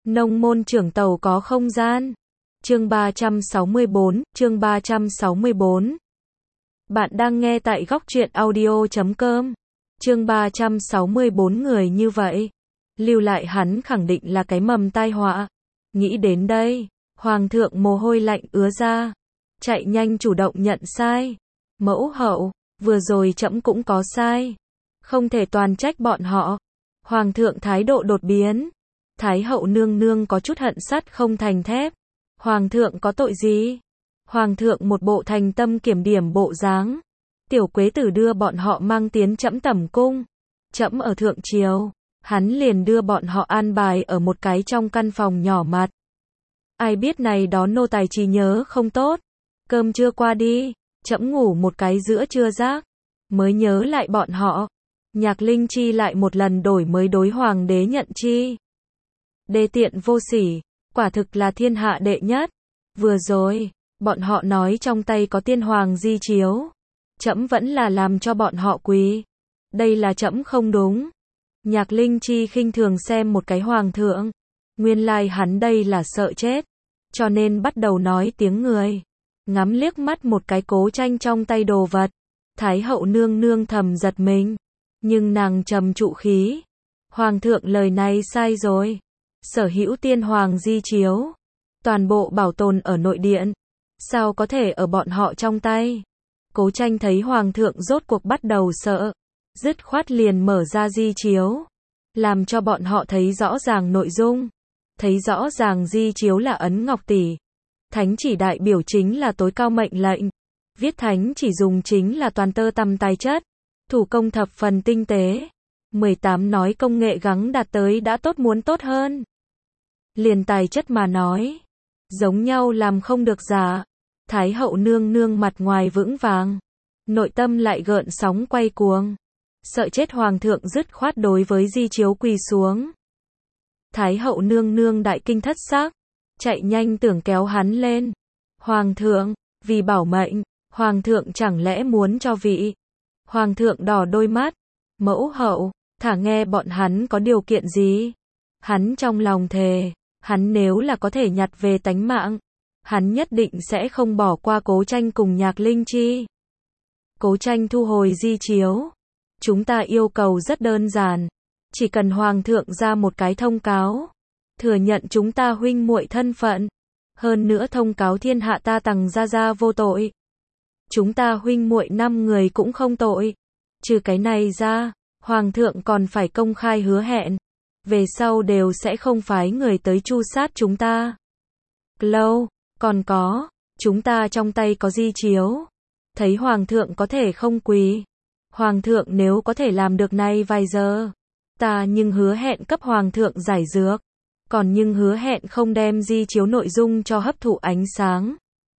Nông môn trưởng tàu có không gian. Chương 364. Bạn đang nghe tại góc truyện audio.com. Chương 364 người như vậy. Lưu lại hắn khẳng định là cái mầm tai họa. Nghĩ đến đây, Hoàng thượng mồ hôi lạnh ứa ra. Chạy nhanh chủ động nhận sai. Mẫu hậu, vừa rồi trẫm cũng có sai. Không thể toàn trách bọn họ. Hoàng thượng thái độ đột biến. Thái hậu nương nương có chút hận sắt không thành thép. Hoàng thượng có tội gì? Hoàng thượng một bộ thành tâm kiểm điểm bộ dáng. Tiểu quế tử đưa bọn họ mang tiến trẫm tẩm cung. Trẫm ở thượng triều, hắn liền đưa bọn họ an bài ở một cái trong căn phòng nhỏ mặt. Ai biết này đó nô tài trí nhớ không tốt. Cơm trưa qua đi, trẫm ngủ một cái giữa trưa giấc, mới nhớ lại bọn họ. Nhạc Linh Chi lại một lần đổi mới đối hoàng đế nhận chi. Đê tiện vô sỉ, quả thực là thiên hạ đệ nhất. Vừa rồi, bọn họ nói trong tay có tiên hoàng di chiếu. Trẫm vẫn là làm cho bọn họ quý. Đây là trẫm không đúng. Nhạc Linh Chi khinh thường xem một cái hoàng thượng. Nguyên lai hắn đây là sợ chết. Cho nên bắt đầu nói tiếng người. Ngắm liếc mắt một cái Cố Tranh trong tay đồ vật. Thái hậu nương nương thầm giật mình. Nhưng nàng trầm trụ khí. Hoàng thượng lời này sai rồi. Sở hữu tiên hoàng di chiếu. Toàn bộ bảo tồn ở nội điện. Sao có thể ở bọn họ trong tay? Cố Tranh thấy hoàng thượng rốt cuộc bắt đầu sợ. Dứt khoát liền mở ra di chiếu. Làm cho bọn họ thấy rõ ràng nội dung. Thấy rõ ràng di chiếu là ấn ngọc tỷ. Thánh chỉ đại biểu chính là tối cao mệnh lệnh. Viết thánh chỉ dùng chính là toàn tơ tằm tài chất. Thủ công thập phần tinh tế. 18 nói công nghệ gắng đạt tới đã tốt muốn tốt hơn. Liền tài chất mà nói. Giống nhau làm không được giả. Thái hậu nương nương mặt ngoài vững vàng. Nội tâm lại gợn sóng quay cuồng. Sợ chết hoàng thượng dứt khoát đối với di chiếu quỳ xuống. Thái hậu nương nương đại kinh thất sắc. Chạy nhanh tưởng kéo hắn lên. Hoàng thượng, vì bảo mệnh, hoàng thượng chẳng lẽ muốn cho vị. Hoàng thượng đỏ đôi mắt. Mẫu hậu, thả nghe bọn hắn có điều kiện gì. Hắn trong lòng thề, hắn nếu là có thể nhặt về tánh mạng, hắn nhất định sẽ không bỏ qua Cố Tranh cùng Nhạc Linh Chi. Cố Tranh thu hồi di chiếu. Chúng ta yêu cầu rất đơn giản. Chỉ cần hoàng thượng ra một cái thông cáo. Thừa nhận chúng ta huynh muội thân phận. Hơn nữa thông cáo thiên hạ ta Tằng gia gia vô tội. Chúng ta huynh muội 5 người cũng không tội. Trừ cái này ra, hoàng thượng còn phải công khai hứa hẹn. Về sau đều sẽ không phái người tới tru sát chúng ta. Lâu, còn có, chúng ta trong tay có di chiếu. Thấy hoàng thượng có thể không quỳ. Hoàng thượng nếu có thể làm được này vài giờ. Ta nhưng hứa hẹn cấp hoàng thượng giải dược. Còn nhưng hứa hẹn không đem di chiếu nội dung cho hấp thụ ánh sáng.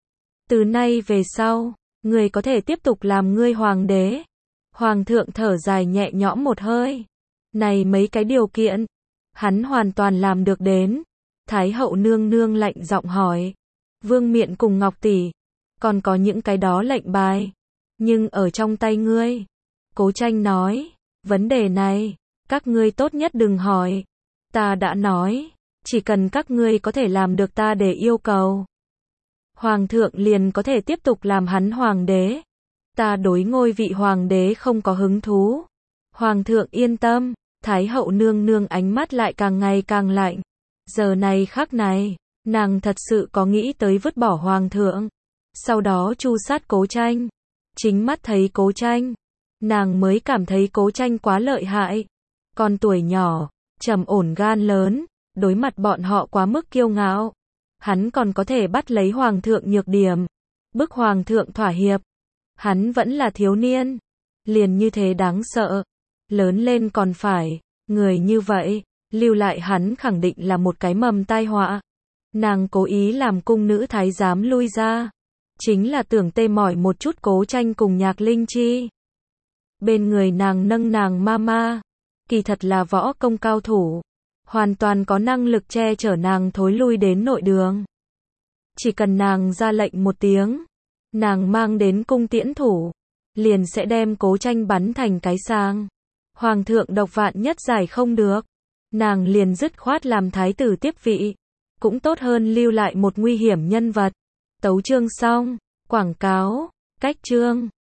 Từ nay về sau, người có thể tiếp tục làm ngươi hoàng đế. Hoàng thượng thở dài nhẹ nhõm một hơi. Này mấy cái điều kiện, hắn hoàn toàn làm được đến. Thái hậu nương nương lạnh giọng hỏi. Vương miện cùng Ngọc tỷ, còn có những cái đó lệnh bài. Nhưng ở trong tay ngươi. Cố Tranh nói, vấn đề này, các ngươi tốt nhất đừng hỏi. Ta đã nói, chỉ cần các ngươi có thể làm được ta để yêu cầu. Hoàng thượng liền có thể tiếp tục làm hắn hoàng đế. Ta đối ngôi vị hoàng đế không có hứng thú. Hoàng thượng yên tâm. Thái hậu nương nương ánh mắt lại càng ngày càng lạnh. Giờ này khắc này, nàng thật sự có nghĩ tới vứt bỏ hoàng thượng. Sau đó tru sát Cố Tranh. Chính mắt thấy Cố Tranh, nàng mới cảm thấy Cố Tranh quá lợi hại. Con tuổi nhỏ, trầm ổn gan lớn, đối mặt bọn họ quá mức kiêu ngạo. Hắn còn có thể bắt lấy hoàng thượng nhược điểm, bức hoàng thượng thỏa hiệp. Hắn vẫn là thiếu niên, liền như thế đáng sợ. Lớn lên còn phải, người như vậy, lưu lại hắn khẳng định là một cái mầm tai họa. Nàng cố ý làm cung nữ thái giám lui ra. Chính là tưởng tê mỏi một chút Cố Tranh cùng Nhạc Linh Chi. Bên người nàng nâng nàng mama. Kỳ thật là võ công cao thủ. Hoàn toàn có năng lực che chở nàng thối lui đến nội đường. Chỉ cần nàng ra lệnh một tiếng. Nàng mang đến cung tiễn thủ. Liền sẽ đem Cố Tranh bắn thành cái sang. Hoàng thượng độc vạn nhất giải không được. nàng liền dứt khoát làm thái tử tiếp vị. Cũng tốt hơn lưu lại một nguy hiểm nhân vật. Tấu chương xong. Quảng cáo. Cách chương.